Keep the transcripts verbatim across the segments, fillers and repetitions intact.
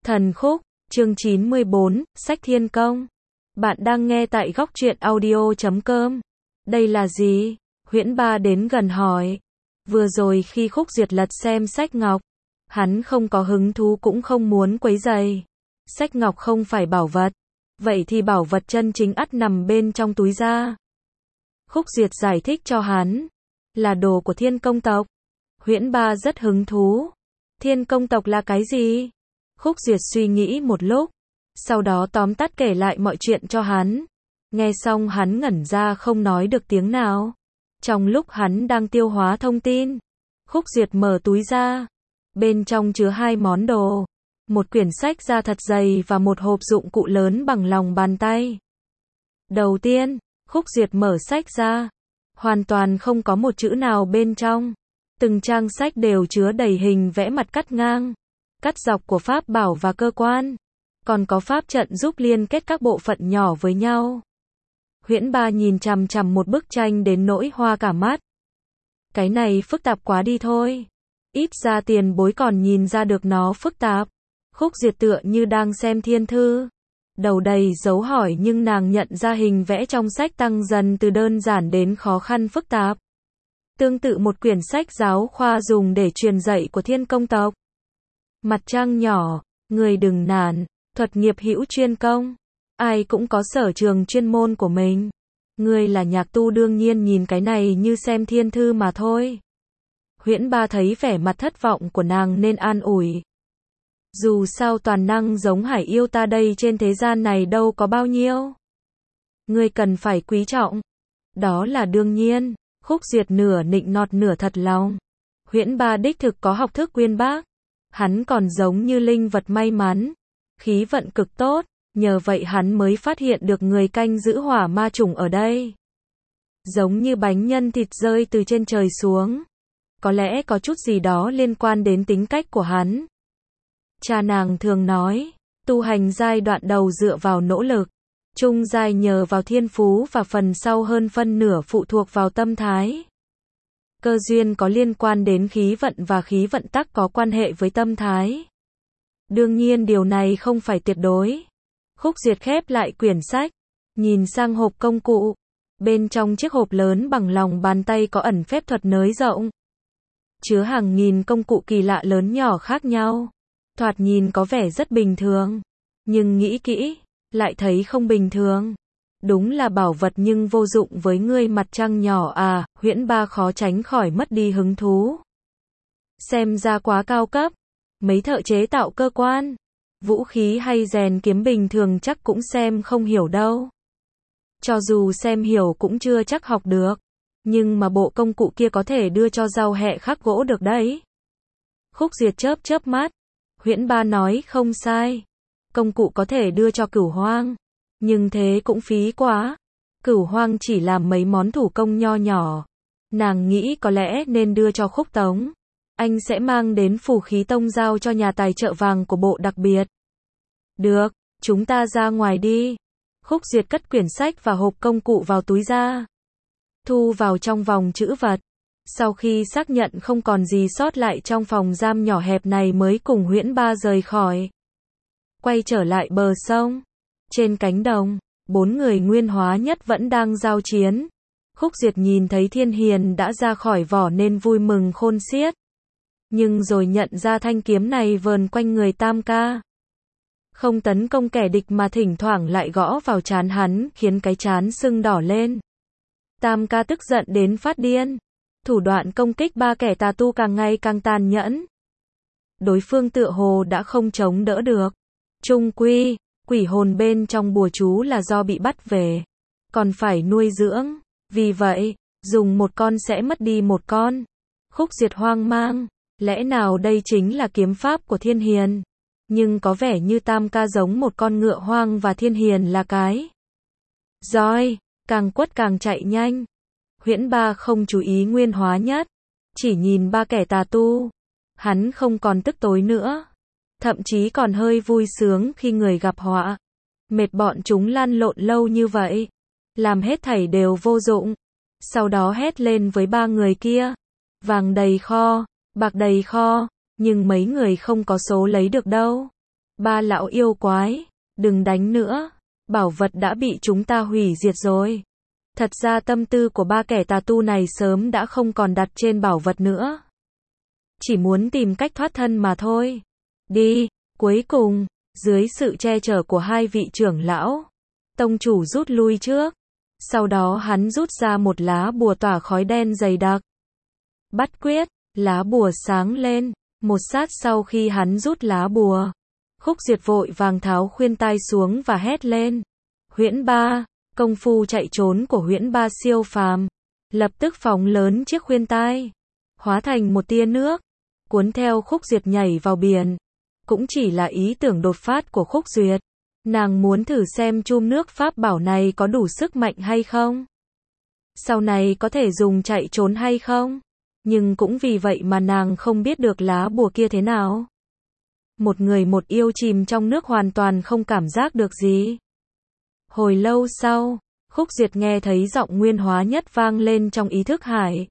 Thần khúc, chương chín mươi bốn, sách thiên công. Bạn đang nghe tại góc truyện audio chấm com. Đây là gì? Huyễn Ba đến gần hỏi. Vừa rồi khi Khúc Duyệt lật xem sách ngọc, hắn không có hứng thú cũng không muốn quấy rầy. Sách ngọc không phải bảo vật. Vậy thì bảo vật chân chính ắt nằm bên trong túi da. Khúc Duyệt giải thích cho hắn. Là đồ của Thiên Công tộc. Huyễn Ba rất hứng thú. Thiên Công tộc là cái gì? Khúc Duyệt suy nghĩ một lúc, sau đó tóm tắt kể lại mọi chuyện cho hắn. Nghe xong hắn ngẩn ra không nói được tiếng nào. Trong lúc hắn đang tiêu hóa thông tin, Khúc Duyệt mở túi ra. Bên trong chứa hai món đồ. Một quyển sách da thật dày và một hộp dụng cụ lớn bằng lòng bàn tay. Đầu tiên, Khúc Duyệt mở sách ra. Hoàn toàn không có một chữ nào bên trong. Từng trang sách đều chứa đầy hình vẽ mặt cắt ngang, cắt dọc của pháp bảo và cơ quan. Còn có pháp trận giúp liên kết các bộ phận nhỏ với nhau. Huyễn Ba nhìn chằm chằm một bức tranh đến nỗi hoa cả mắt. Cái này phức tạp quá đi thôi. Ít ra tiền bối còn nhìn ra được nó phức tạp. Khúc Duyệt tựa như đang xem thiên thư. Đầu đầy dấu hỏi nhưng nàng nhận ra hình vẽ trong sách tăng dần từ đơn giản đến khó khăn phức tạp. Tương tự một quyển sách giáo khoa dùng để truyền dạy của Thiên Công tộc. Mặt trăng nhỏ, người đừng nản, thuật nghiệp hữu chuyên công. Ai cũng có sở trường chuyên môn của mình. Ngươi là nhạc tu đương nhiên nhìn cái này như xem thiên thư mà thôi. Huyễn Ba thấy vẻ mặt thất vọng của nàng nên an ủi. Dù sao toàn năng giống hải yêu ta đây trên thế gian này đâu có bao nhiêu. Ngươi cần phải quý trọng. Đó là đương nhiên. Khúc Duyệt nửa nịnh nọt nửa thật lòng. Huyễn Ba đích thực có học thức uyên bác. Hắn còn giống như linh vật may mắn. Khí vận cực tốt. Nhờ vậy hắn mới phát hiện được người canh giữ hỏa ma chủng ở đây. Giống như bánh nhân thịt rơi từ trên trời xuống. Có lẽ có chút gì đó liên quan đến tính cách của hắn. Cha nàng thường nói, tu hành giai đoạn đầu dựa vào nỗ lực. Trung giai nhờ vào thiên phú và phần sau hơn phân nửa phụ thuộc vào tâm thái. Cơ duyên có liên quan đến khí vận và khí vận tắc có quan hệ với tâm thái. Đương nhiên điều này không phải tuyệt đối. Khúc Duyệt khép lại quyển sách, nhìn sang hộp công cụ. Bên trong chiếc hộp lớn bằng lòng bàn tay có ẩn phép thuật nới rộng. Chứa hàng nghìn công cụ kỳ lạ lớn nhỏ khác nhau. Thoạt nhìn có vẻ rất bình thường. Nhưng nghĩ kỹ, lại thấy không bình thường. Đúng là bảo vật nhưng vô dụng với ngươi mặt trăng nhỏ à, Huyễn Ba khó tránh khỏi mất đi hứng thú. Xem ra quá cao cấp. Mấy thợ chế tạo cơ quan, vũ khí hay rèn kiếm bình thường chắc cũng xem không hiểu đâu. Cho dù xem hiểu cũng chưa chắc học được. Nhưng mà bộ công cụ kia có thể đưa cho rau hẹ khắc gỗ được đấy. Khúc Duyệt chớp chớp mắt. Huyễn Ba nói không sai. Công cụ có thể đưa cho Cửu Hoang. Nhưng thế cũng phí quá. Cửu Hoang chỉ làm mấy món thủ công nho nhỏ. Nàng nghĩ có lẽ nên đưa cho Khúc Tống. Anh sẽ mang đến phù khí tông giao cho nhà tài trợ vàng của bộ đặc biệt. Được, chúng ta ra ngoài đi. Khúc Duyệt cất quyển sách và hộp công cụ vào túi da. Thu vào trong vòng trữ vật. Sau khi xác nhận không còn gì sót lại trong phòng giam nhỏ hẹp này mới cùng Huyễn Ba rời khỏi. Quay trở lại bờ sông. Trên cánh đồng, bốn người nguyên hóa nhất vẫn đang giao chiến. Khúc Duyệt nhìn thấy Thiên Hiền đã ra khỏi vỏ nên vui mừng khôn xiết. Nhưng rồi nhận ra thanh kiếm này vờn quanh người Tam Ca. Không tấn công kẻ địch mà thỉnh thoảng lại gõ vào trán hắn khiến cái trán sưng đỏ lên. Tam Ca tức giận đến phát điên. Thủ đoạn công kích ba kẻ tà tu càng ngày càng tàn nhẫn. Đối phương tựa hồ đã không chống đỡ được. Chung quy, quỷ hồn bên trong bùa chú là do bị bắt về. Còn phải nuôi dưỡng. Vì vậy, dùng một con sẽ mất đi một con. Khúc Duyệt hoang mang. Lẽ nào đây chính là kiếm pháp của Thiên Hiền? Nhưng có vẻ như Tam Ca giống một con ngựa hoang và Thiên Hiền là cái roi, càng quất càng chạy nhanh. Huyễn Ba không chú ý nguyên hóa nhất, chỉ nhìn ba kẻ tà tu. Hắn không còn tức tối nữa, thậm chí còn hơi vui sướng khi người gặp họa. Mệt bọn chúng lăn lộn lâu như vậy, làm hết thảy đều vô dụng. Sau đó hét lên với ba người kia, vàng đầy kho, bạc đầy kho, nhưng mấy người không có số lấy được đâu. Ba lão yêu quái, đừng đánh nữa, bảo vật đã bị chúng ta hủy diệt rồi. Thật ra tâm tư của ba kẻ tà tu này sớm đã không còn đặt trên bảo vật nữa. Chỉ muốn tìm cách thoát thân mà thôi. Đi, cuối cùng, dưới sự che chở của hai vị trưởng lão, tông chủ rút lui trước. Sau đó hắn rút ra một lá bùa tỏa khói đen dày đặc. Bắt quyết, lá bùa sáng lên, một sát sau khi hắn rút lá bùa, Khúc Diệt vội vàng tháo khuyên tai xuống và hét lên. Huyễn Ba, công phu chạy trốn của Huyễn Ba siêu phàm, lập tức phóng lớn chiếc khuyên tai, hóa thành một tia nước, cuốn theo Khúc Diệt nhảy vào biển. Cũng chỉ là ý tưởng đột phát của Khúc Duyệt. Nàng muốn thử xem chum nước pháp bảo này có đủ sức mạnh hay không. Sau này có thể dùng chạy trốn hay không. Nhưng cũng vì vậy mà nàng không biết được lá bùa kia thế nào. Một người một yêu chìm trong nước hoàn toàn không cảm giác được gì. Hồi lâu sau, Khúc Duyệt nghe thấy giọng Nguyên Hóa Nhất vang lên trong ý thức hải.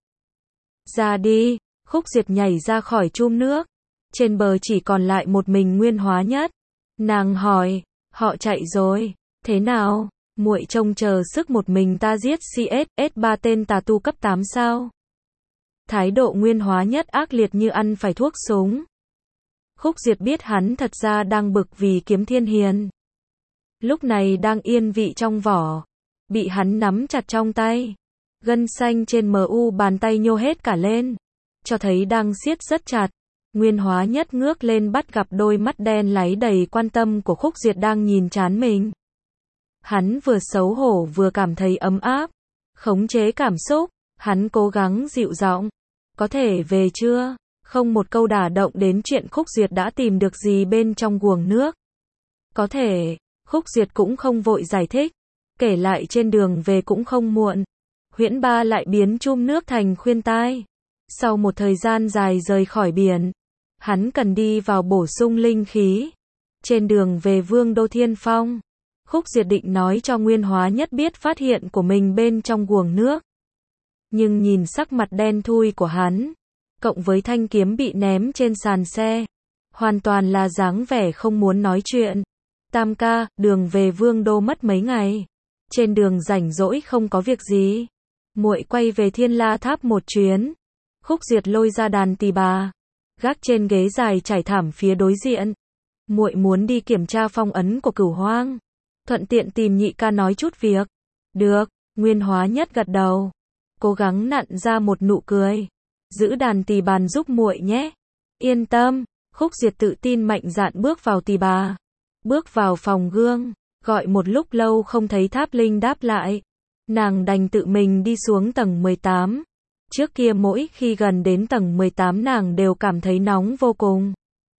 Ra đi, Khúc Duyệt nhảy ra khỏi chum nước. Trên bờ chỉ còn lại một mình Nguyên Hóa Nhất. Nàng hỏi, họ chạy rồi, thế nào? Muội trông chờ sức một mình ta giết xê ét ét ba tên tà tu cấp tám sao? Thái độ Nguyên Hóa Nhất ác liệt như ăn phải thuốc súng. Khúc Diệt biết hắn thật ra đang bực vì Kiếm Thiên Hiền. Lúc này đang yên vị trong vỏ, bị hắn nắm chặt trong tay. Gân xanh trên mờ u bàn tay nhô hết cả lên, cho thấy đang siết rất chặt. Nguyên Hóa Nhất ngước lên bắt gặp đôi mắt đen láy đầy quan tâm của Khúc Diệt đang nhìn trán mình. Hắn vừa xấu hổ vừa cảm thấy ấm áp, khống chế cảm xúc, hắn cố gắng dịu giọng. Có thể về chưa? Không một câu đả động đến chuyện Khúc Diệt đã tìm được gì bên trong guồng nước. Có thể, Khúc Diệt cũng không vội giải thích, kể lại trên đường về cũng không muộn. Huyễn Ba lại biến chum nước thành khuyên tai. Sau một thời gian dài rời khỏi biển, hắn cần đi vào bổ sung linh khí. Trên đường về Vương Đô Thiên Phong, Khúc Diệt định nói cho Nguyên Hóa Nhất biết phát hiện của mình bên trong guồng nước. Nhưng nhìn sắc mặt đen thui của hắn, cộng với thanh kiếm bị ném trên sàn xe, hoàn toàn là dáng vẻ không muốn nói chuyện. Tam ca, đường về Vương Đô mất mấy ngày. Trên đường rảnh rỗi không có việc gì. Muội quay về Thiên La Tháp một chuyến. Khúc Diệt lôi ra đàn tỳ bà, gác trên ghế dài trải thảm phía đối diện. Muội muốn đi kiểm tra phong ấn của Cửu Hoang, thuận tiện tìm nhị ca nói chút việc. Được, Nguyên Hóa Nhất gật đầu, cố gắng nặn ra một nụ cười. Giữ đàn tỳ bàn giúp muội nhé. Yên tâm, Khúc Diệt tự tin mạnh dạn bước vào tỳ bà. Bước vào phòng gương, gọi một lúc lâu không thấy Tháp Linh đáp lại. Nàng đành tự mình đi xuống tầng mười tám. Trước kia mỗi khi gần đến tầng mười tám nàng đều cảm thấy nóng vô cùng.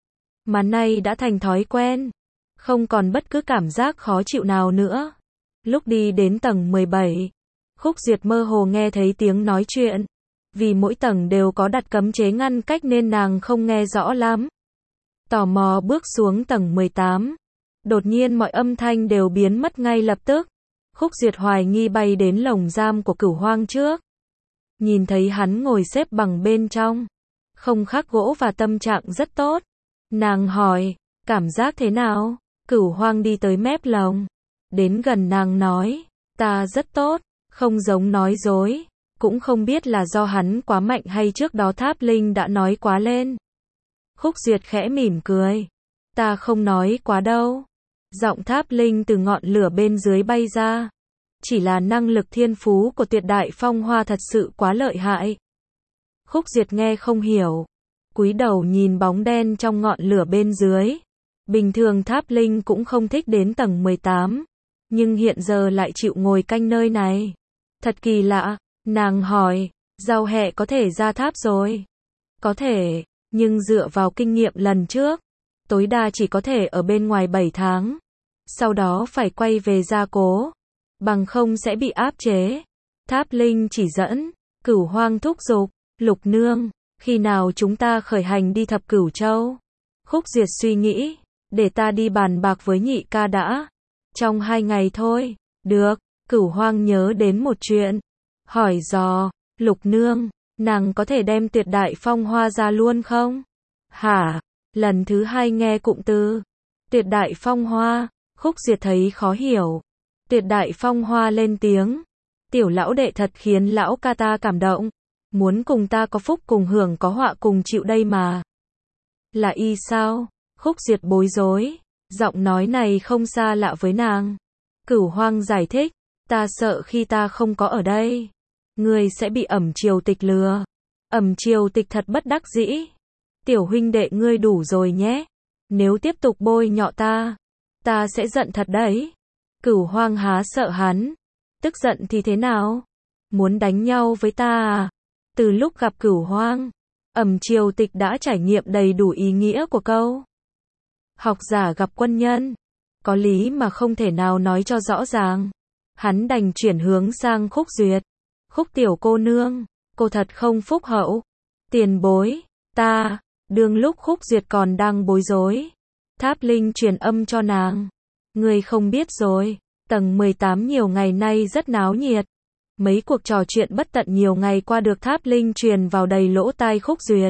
Mà nay đã thành thói quen, không còn bất cứ cảm giác khó chịu nào nữa. Lúc đi đến tầng mười bảy, Khúc Diệt mơ hồ nghe thấy tiếng nói chuyện. Vì mỗi tầng đều có đặt cấm chế ngăn cách nên nàng không nghe rõ lắm. Tò mò bước xuống tầng mười tám. Đột nhiên mọi âm thanh đều biến mất ngay lập tức. Khúc Diệt hoài nghi bay đến lồng giam của Cửu Hoang trước. Nhìn thấy hắn ngồi xếp bằng bên trong, không khắc gỗ và tâm trạng rất tốt. Nàng hỏi, cảm giác thế nào? Cửu Hoang đi tới mép lồng, đến gần nàng nói, ta rất tốt, không giống nói dối. Cũng không biết là do hắn quá mạnh hay trước đó Tháp Linh đã nói quá lên. Khúc Diệt khẽ mỉm cười, ta không nói quá đâu. Giọng Tháp Linh từ ngọn lửa bên dưới bay ra. Chỉ là năng lực thiên phú của Tuyệt Đại Phong Hoa thật sự quá lợi hại. Khúc Diệt nghe không hiểu, cúi đầu nhìn bóng đen trong ngọn lửa bên dưới. Bình thường Tháp Linh cũng không thích đến tầng mười tám, nhưng hiện giờ lại chịu ngồi canh nơi này. Thật kỳ lạ, nàng hỏi, Giao Hẹ có thể ra tháp rồi? Có thể, nhưng dựa vào kinh nghiệm lần trước, tối đa chỉ có thể ở bên ngoài bảy tháng. Sau đó phải quay về gia cố, bằng không sẽ bị áp chế. Tháp Linh chỉ dẫn, Cửu Hoang thúc giục, Lục nương, khi nào chúng ta khởi hành đi thập Cửu Châu? Khúc Diệt suy nghĩ, để ta đi bàn bạc với nhị ca đã. Trong hai ngày thôi. Được. Cửu Hoang nhớ đến một chuyện, hỏi dò, Lục nương, nàng có thể đem Tuyệt Đại Phong Hoa ra luôn không? Hả? Lần thứ hai nghe cụm từ Tuyệt đại phong hoa, Khúc Diệt thấy khó hiểu. Tuyệt đại phong hoa lên tiếng. Tiểu lão đệ thật khiến lão ca ta cảm động. Muốn cùng ta có phúc cùng hưởng có họa cùng chịu đây mà. Là y sao? Khúc Diệt bối rối. Giọng nói này không xa lạ với nàng. Cửu Hoang giải thích. Ta sợ khi ta không có ở đây, ngươi sẽ bị Ẩm Triều Tịch lừa. Ẩm Triều Tịch thật bất đắc dĩ. Tiểu huynh đệ ngươi đủ rồi nhé. Nếu tiếp tục bôi nhọ ta, ta sẽ giận thật đấy. Cửu Hoang há sợ hắn. Tức giận thì thế nào? Muốn đánh nhau với ta à? Từ lúc gặp Cửu Hoang, Ẩm Triều Tịch đã trải nghiệm đầy đủ ý nghĩa của câu học giả gặp quân nhân. Có lý mà không thể nào nói cho rõ ràng. Hắn đành chuyển hướng sang Khúc Duyệt. Khúc tiểu cô nương, cô thật không phúc hậu. Tiền bối, ta, đương lúc Khúc Duyệt còn đang bối rối. Tháp Linh truyền âm cho nàng. Ngươi không biết rồi, tầng mười tám nhiều ngày nay rất náo nhiệt. Mấy cuộc trò chuyện bất tận nhiều ngày qua được Tháp Linh truyền vào đầy lỗ tai Khúc Duyệt.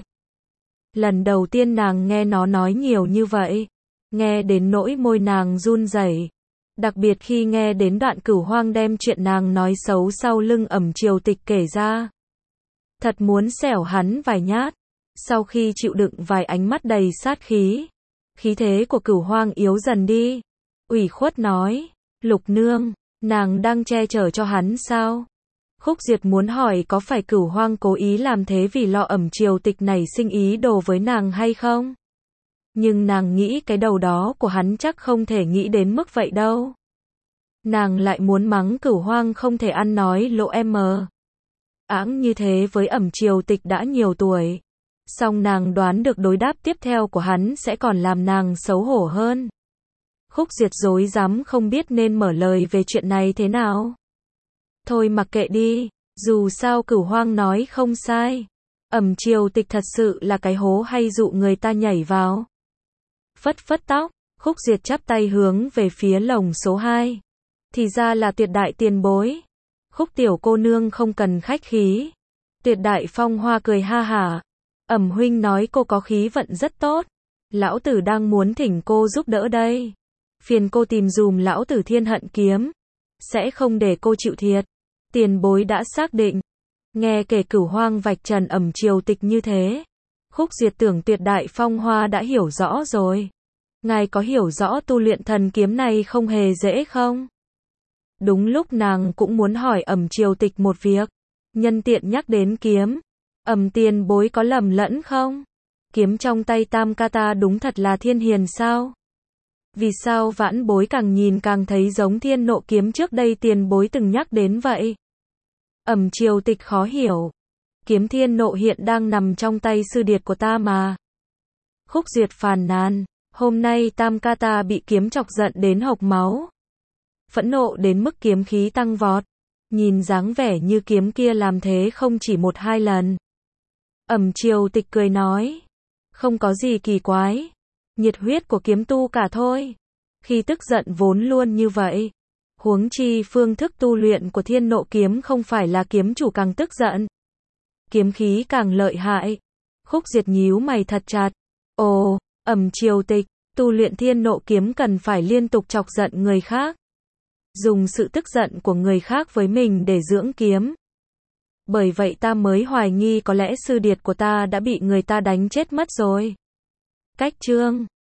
Lần đầu tiên nàng nghe nó nói nhiều như vậy. Nghe đến nỗi môi nàng run rẩy. Đặc biệt khi nghe đến đoạn Cửu Hoang đem chuyện nàng nói xấu sau lưng Ẩm Triều Tịch kể ra. Thật muốn xẻo hắn vài nhát. Sau khi chịu đựng vài ánh mắt đầy sát khí, khí thế của Cửu Hoang yếu dần đi. Ủy khuất nói, Lục nương, nàng đang che chở cho hắn sao? Khúc Diệt muốn hỏi có phải Cửu Hoang cố ý làm thế vì lo Ẩm Triều Tịch này sinh ý đồ với nàng hay không? Nhưng nàng nghĩ cái đầu đó của hắn chắc không thể nghĩ đến mức vậy đâu. Nàng lại muốn mắng Cửu Hoang không thể ăn nói lộ em mờ. Ẵng như thế với Ẩm Triều Tịch đã nhiều tuổi. Song nàng đoán được đối đáp tiếp theo của hắn sẽ còn làm nàng xấu hổ hơn. Khúc Diệt rối rắm không biết nên mở lời về chuyện này thế nào. Thôi mặc kệ đi, dù sao Cửu Hoang nói không sai. Ẩm Triều Tịch thật sự là cái hố hay dụ người ta nhảy vào. Phất phất tóc, Khúc Diệt chắp tay hướng về phía lồng số hai. Thì ra là Tuyệt đại tiền bối. Khúc tiểu cô nương không cần khách khí. Tuyệt đại phong hoa cười ha hả. Ẩm huynh nói cô có khí vận rất tốt. Lão tử đang muốn thỉnh cô giúp đỡ đây. Phiền cô tìm dùm lão tử Thiên Hận kiếm. Sẽ không để cô chịu thiệt. Tiền bối đã xác định. Nghe kể Cửu Hoang vạch trần Ẩm Triều Tịch như thế. Khúc Diệt tưởng Tuyệt đại phong hoa đã hiểu rõ rồi. Ngài có hiểu rõ tu luyện thần kiếm này không hề dễ không? Đúng lúc nàng cũng muốn hỏi Ẩm Triều Tịch một việc. Nhân tiện nhắc đến kiếm. Ẩm tiền bối có lầm lẫn không? Kiếm trong tay Tam Kata đúng thật là thiên hiền sao? Vì sao vãn bối càng nhìn càng thấy giống Thiên Nộ kiếm trước đây tiền bối từng nhắc đến vậy? Ẩm Triều Tịch khó hiểu. Kiếm Thiên Nộ hiện đang nằm trong tay sư điệt của ta mà. Khúc Duyệt phàn nàn. Hôm nay Tam Kata bị kiếm chọc giận đến hộc máu. Phẫn nộ đến mức kiếm khí tăng vọt. Nhìn dáng vẻ như kiếm kia làm thế không chỉ một hai lần. Ẩm Triều Tịch cười nói. Không có gì kỳ quái. Nhiệt huyết của kiếm tu cả thôi. Khi tức giận vốn luôn như vậy. Huống chi phương thức tu luyện của Thiên Nộ kiếm không phải là kiếm chủ càng tức giận. Kiếm khí càng lợi hại. Khúc Diệt nhíu mày thật chặt. Ồ, Ẩm Triều Tịch, tu luyện Thiên Nộ kiếm cần phải liên tục chọc giận người khác. Dùng sự tức giận của người khác với mình để dưỡng kiếm. Bởi vậy ta mới hoài nghi có lẽ sư điệt của ta đã bị người ta đánh chết mất rồi. Cách chương